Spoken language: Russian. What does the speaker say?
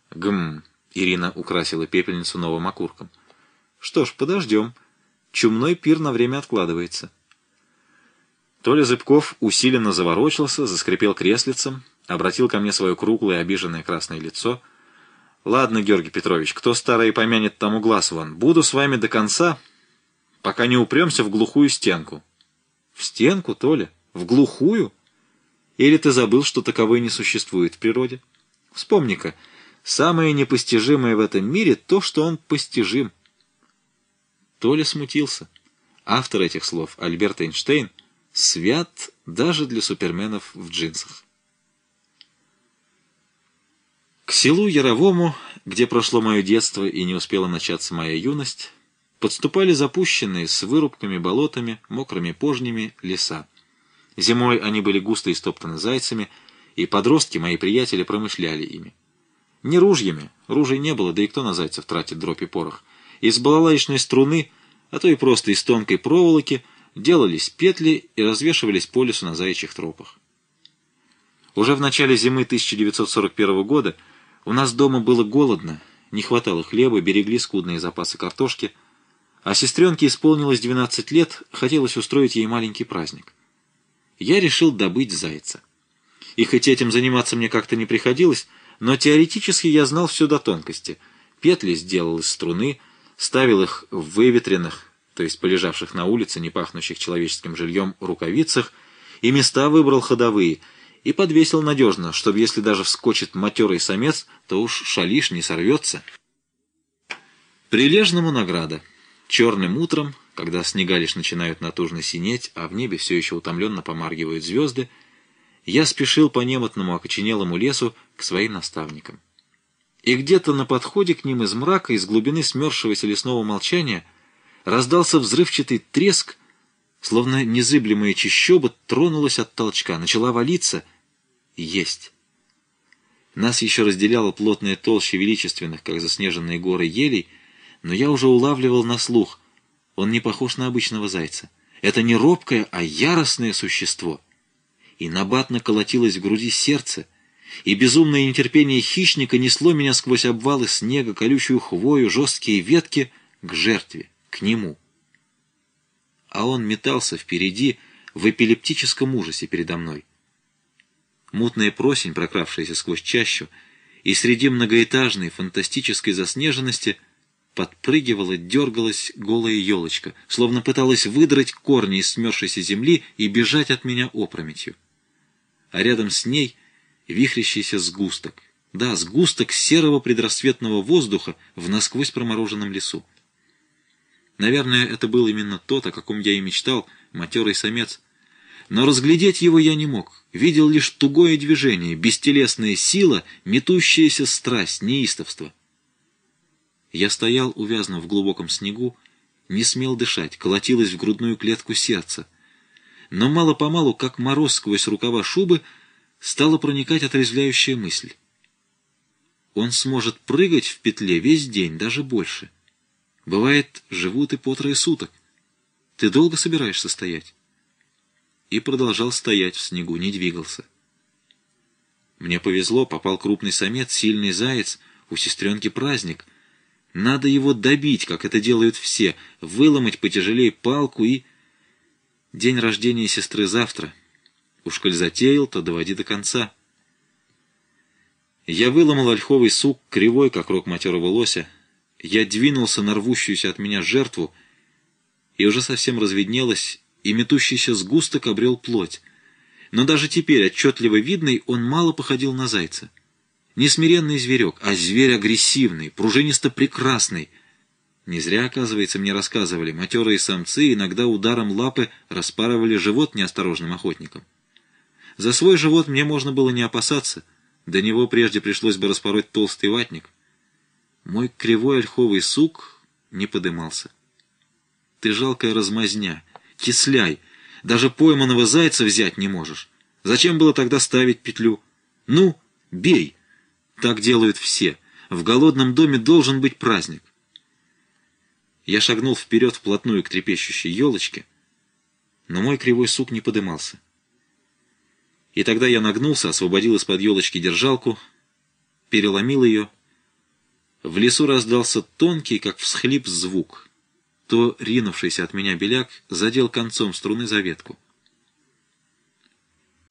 Гм. Ирина украсила пепельницу новым окурком. Что ж, подождем. Чумной пир на время откладывается. Толя Зыбков усиленно заворочился, заскрипел креслицем, обратил ко мне свое круглое, обиженное красное лицо. «Ладно, Георгий Петрович, кто старое помянет, тому глаз вон. Буду с вами до конца, пока не упремся в глухую стенку». «В стенку, Толя? В глухую? Или ты забыл, что таковой не существует в природе? Вспомни-ка, самое непостижимое в этом мире — то, что он постижим». Толя смутился. Автор этих слов, Альберт Эйнштейн, свят даже для суперменов в джинсах. К селу Яровому, где прошло мое детство и не успела начаться моя юность, подступали запущенные с вырубками, болотами, мокрыми пожнями леса. Зимой они были густо истоптаны зайцами, и подростки, мои приятели, промышляли ими. Не ружьями, ружей не было, да и кто на зайцев тратит дробь и порох. Из балалаечной струны, а то и просто из тонкой проволоки, делались петли и развешивались по лесу на заячьих тропах. Уже в начале зимы 1941 года у нас дома было голодно, не хватало хлеба, берегли скудные запасы картошки, а сестренке исполнилось 12 лет, хотелось устроить ей маленький праздник. Я решил добыть зайца. И хоть этим заниматься мне как-то не приходилось, но теоретически я знал все до тонкости. Петли сделал из струны, ставил их в выветренных, то есть полежавших на улице, не пахнущих человеческим жильем, рукавицах, и места выбрал ходовые, и подвесил надежно, чтобы если даже вскочит матерый самец, то уж шалиш не сорвется. Прилежному награда. Черным утром, когда снега лишь начинают натужно синеть, а в небе все еще утомленно помаргивают звезды, я спешил по немотному окоченелому лесу к своим наставникам. И где-то на подходе к ним из мрака, из глубины смерзшегося лесного молчания, раздался взрывчатый треск, словно незыблемая чащоба тронулась от толчка, начала валиться и есть. Нас еще разделяла плотная толща величественных, как заснеженные горы, елей, но я уже улавливал на слух. Он не похож на обычного зайца. Это не робкое, а яростное существо. И набатно колотилось в груди сердце, и безумное нетерпение хищника несло меня сквозь обвалы снега, колючую хвою, жесткие ветки к жертве, к нему. А он метался впереди в эпилептическом ужасе передо мной. Мутная просень, прокравшаяся сквозь чащу, и среди многоэтажной фантастической заснеженности подпрыгивала, дергалась голая елочка, словно пыталась выдрать корни из смерзшейся земли и бежать от меня опрометью. А рядом с ней вихрящийся сгусток. Да, сгусток серого предрассветного воздуха в насквозь промороженном лесу. Наверное, это был именно тот, о каком я и мечтал, матерый самец. Но разглядеть его я не мог. Видел лишь тугое движение, бестелесная сила, метущаяся страсть, неистовство. Я стоял, увязнув в глубоком снегу, не смел дышать, колотилось в грудную клетку сердце. Но мало-помалу, как мороз сквозь рукава шубы, стала проникать отрезвляющая мысль. Он сможет прыгать в петле весь день, даже больше. Бывает, живут и по 3 суток. Ты долго собираешься стоять? И продолжал стоять в снегу, не двигался. Мне повезло, попал крупный самец, сильный заяц, у сестренки праздник. Надо его добить, как это делают все, выломать потяжелее палку и... День рождения сестры завтра. Уж коль затеял, то доводи до конца. Я выломал ольховый сук, кривой, как рог матерого лося. Я двинулся на рвущуюся от меня жертву, и уже совсем разведнелось, и метущийся сгусток обрел плоть. Но даже теперь, отчетливо видный, он мало походил на зайца. Не смиренный зверек, а зверь агрессивный, пружинисто-прекрасный. Не зря, оказывается, мне рассказывали, матерые самцы иногда ударом лапы распарывали живот неосторожным охотникам. За свой живот мне можно было не опасаться, до него прежде пришлось бы распороть толстый ватник. Мой кривой ольховый сук не подымался. Ты жалкая размазня, кисляй, даже пойманного зайца взять не можешь. Зачем было тогда ставить петлю? Ну, бей! Так делают все. В голодном доме должен быть праздник. Я шагнул вперед вплотную к трепещущей елочке, но мой кривой сук не подымался. И тогда я нагнулся, освободил из-под елочки держалку, переломил ее, В лесу раздался тонкий, как всхлип, звук. То ринувшийся от меня беляк задел концом струны за ветку.